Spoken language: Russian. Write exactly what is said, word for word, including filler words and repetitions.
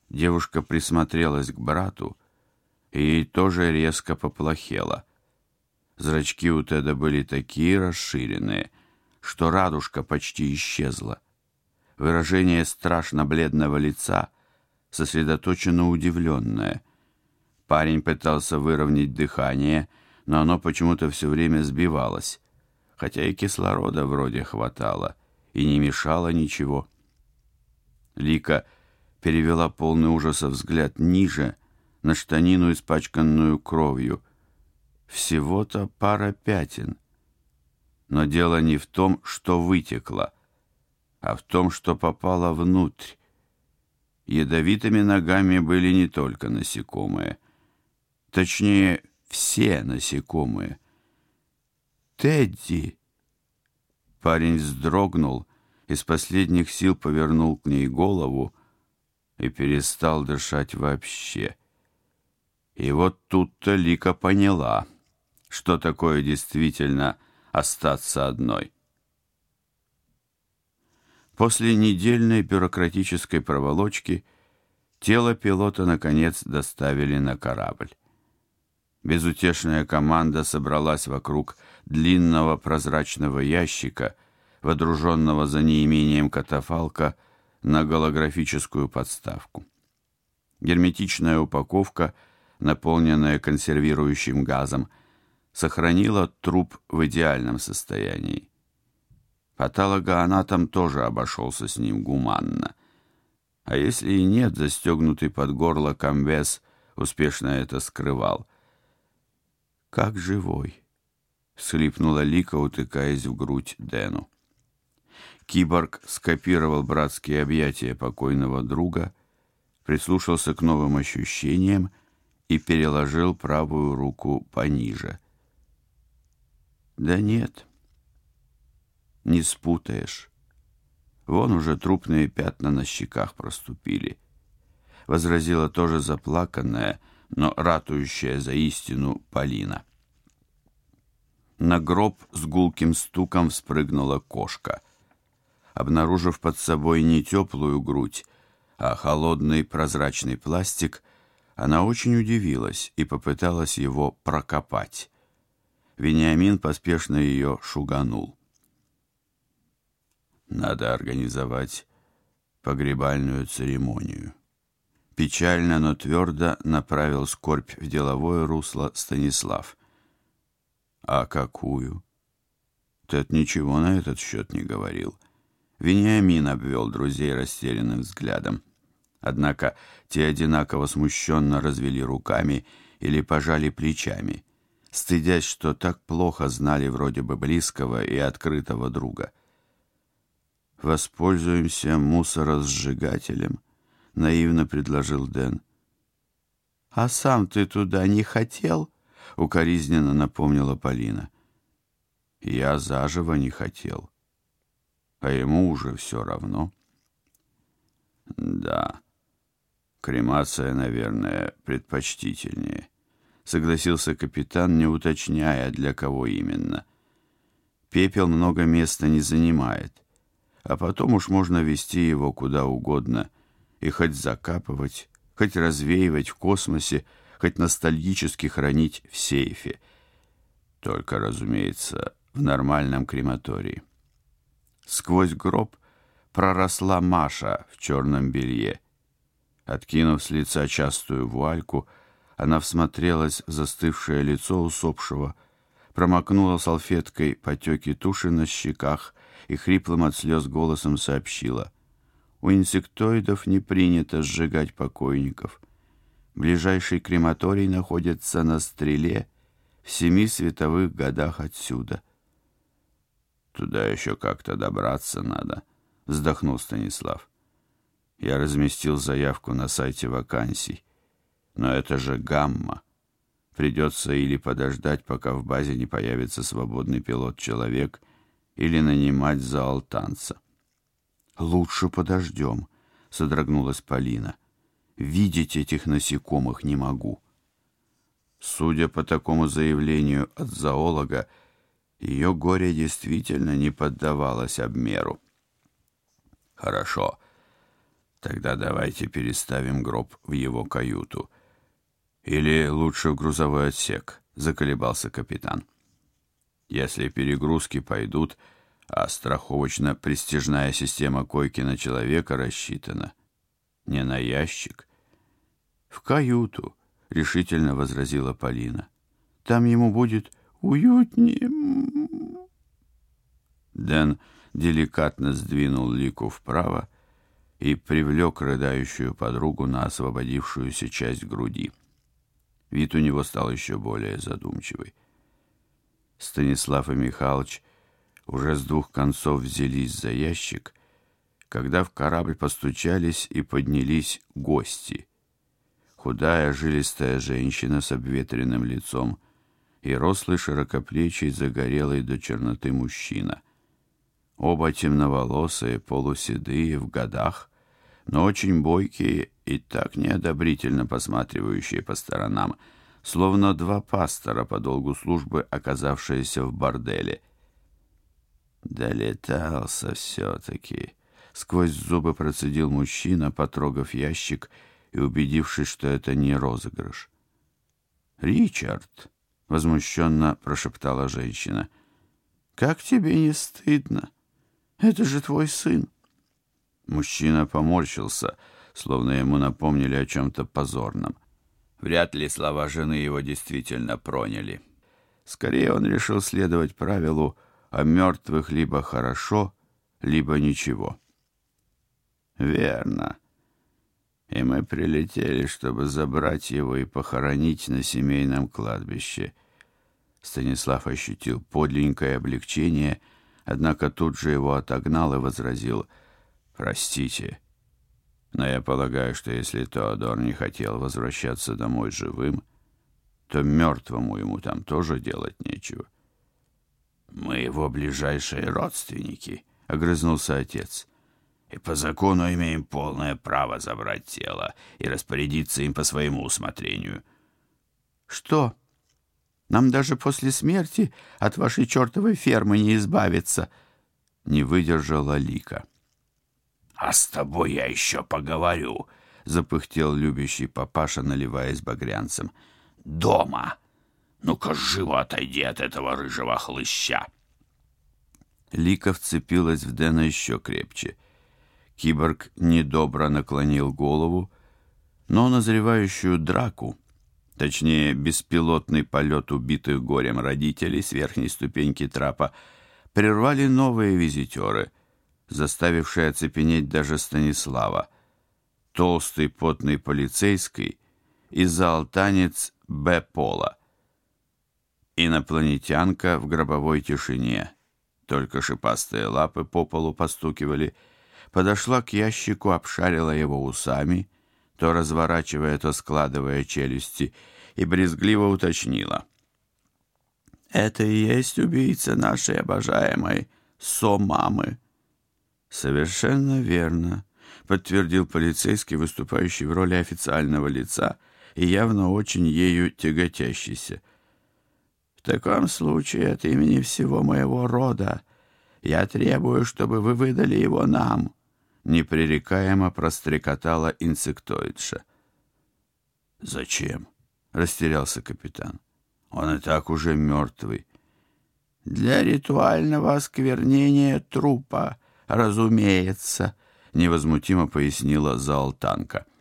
Девушка присмотрелась к брату, и ей тоже резко поплохело. Зрачки у Теда были такие расширенные, что радужка почти исчезла. Выражение страшно бледного лица сосредоточенно удивленное. Парень пытался выровнять дыхание, но оно почему-то все время сбивалось, хотя и кислорода вроде хватало, и не мешало ничего. Лика перевела полный ужаса взгляд ниже, на штанину, испачканную кровью. Всего-то пара пятен. Но дело не в том, что вытекло, а в том, что попало внутрь. Ядовитыми ногами были не только насекомые. Точнее, все насекомые. «Тедди!» Парень вздрогнул, из последних сил повернул к ней голову и перестал дышать вообще. И вот тут-то Лика поняла, что такое действительно остаться одной. После недельной бюрократической проволочки тело пилота наконец доставили на корабль. Безутешная команда собралась вокруг длинного прозрачного ящика, водруженного за неимением катафалка на голографическую подставку. Герметичная упаковка, наполненная консервирующим газом, сохранила труп в идеальном состоянии. Патологоанатом тоже обошелся с ним гуманно. А если и нет, застегнутый под горло комбез успешно это скрывал. «Как живой!» — всхлипнула Лика, утыкаясь в грудь Дэну. Киборг скопировал братские объятия покойного друга, прислушался к новым ощущениям и переложил правую руку пониже. «Да нет, не спутаешь. Вон уже трупные пятна на щеках проступили», — возразила тоже заплаканная, но ратующая за истину Полина. На гроб с гулким стуком вспрыгнула кошка. Обнаружив под собой не теплую грудь, а холодный прозрачный пластик, она очень удивилась и попыталась его прокопать. Вениамин поспешно ее шуганул. «Надо организовать погребальную церемонию». Печально, но твердо направил скорбь в деловое русло Станислав. «А какую?» Тед ничего на этот счет не говорил. Вениамин обвел друзей растерянным взглядом. Однако те одинаково смущенно развели руками или пожали плечами, стыдясь, что так плохо знали вроде бы близкого и открытого друга. «Воспользуемся мусоросжигателем», — наивно предложил Дэн. «А сам ты туда не хотел?» — укоризненно напомнила Полина. «Я заживо не хотел, а ему уже все равно». «Да, кремация, наверное, предпочтительнее», — согласился капитан, не уточняя, для кого именно. «Пепел много места не занимает, а потом уж можно везти его куда угодно и хоть закапывать, хоть развеивать в космосе, хоть ностальгически хранить в сейфе. Только, разумеется, в нормальном крематории». Сквозь гроб проросла Маша в черном белье. Откинув с лица частую вуальку, она всмотрелась в застывшее лицо усопшего, промокнула салфеткой потеки туши на щеках и хриплым от слез голосом сообщила: «У инсектоидов не принято сжигать покойников. Ближайший крематорий находится на Стреле в семи световых годах отсюда». «Туда еще как-то добраться надо», — вздохнул Станислав. «Я разместил заявку на сайте вакансий, но это же гамма. Придется или подождать, пока в базе не появится свободный пилот-человек, или нанимать заалтанца». «Лучше подождем», — содрогнулась Полина. «Видеть этих насекомых не могу». Судя по такому заявлению от зоолога, ее горе действительно не поддавалось обмеру. «Хорошо, Тогда давайте переставим гроб в его каюту. Или лучше в грузовой отсек, заколебался капитан. Если перегрузки пойдут, а страховочно-пристяжная система койки на человека рассчитана, не на ящик. В каюту, решительно возразила Полина. Там ему будет уютнее. Дэн деликатно сдвинул Лику вправо и привлек рыдающую подругу на освободившуюся часть груди. Вид у него стал еще более задумчивый. Станислав и Михалыч уже с двух концов взялись за ящик, когда в корабль постучались и поднялись гости. Худая, жилистая женщина с обветренным лицом и рослый, широкоплечий, загорелый до черноты мужчина. Оба темноволосые, полуседые, в годах, но очень бойкие и так неодобрительно посматривающие по сторонам, словно два пастора по долгу службы, оказавшиеся в борделе. «Долетался все-таки», — сквозь зубы процедил мужчина, потрогав ящик и убедившись, что это не розыгрыш. «Ричард», — возмущенно прошептала женщина, — «как тебе не стыдно? Это же твой сын». Мужчина поморщился, словно ему напомнили о чем-то позорном. Вряд ли слова жены его действительно проняли. Скорее он решил следовать правилу о мертвых либо хорошо, либо ничего. «Верно. И мы прилетели, чтобы забрать его и похоронить на семейном кладбище». Станислав ощутил подленькое облегчение, однако тут же его отогнал и возразил: «Простите, но я полагаю, что если Теодор не хотел возвращаться домой живым, то мертвому ему там тоже делать нечего». «Мы его ближайшие родственники», — огрызнулся отец, «и по закону имеем полное право забрать тело и распорядиться им по своему усмотрению». «Что? Нам даже после смерти от вашей чертовой фермы не избавиться?» — не выдержала Лика. «А с тобой я еще поговорю», — запыхтел любящий папаша, наливаясь багрянцем. «Дома! Ну-ка, живо отойди от этого рыжего хлыща!» Лика вцепилась в Дэна еще крепче. Киборг недобро наклонил голову, но назревающую драку, точнее, беспилотный полет убитых горем родителей с верхней ступеньки трапа, прервали новые визитеры, заставившие оцепенеть даже Станислава. Толстый потный полицейский и заалтанец Б. Пола. Инопланетянка в гробовой тишине, только шипастые лапы по полу постукивали, подошла к ящику, обшарила его усами, то разворачивая, то складывая челюсти, и брезгливо уточнила: «Это и есть убийца нашей обожаемой Со-мамы?» «Совершенно верно», — подтвердил полицейский, выступающий в роли официального лица и явно очень ею тяготящийся. «В таком случае от имени всего моего рода я требую, чтобы вы выдали его нам», — непререкаемо прострекотала инсектоидша. «Зачем?» — растерялся капитан. «Он и так уже мертвый». «Для ритуального осквернения трупа, разумеется», — невозмутимо пояснила заалтанка.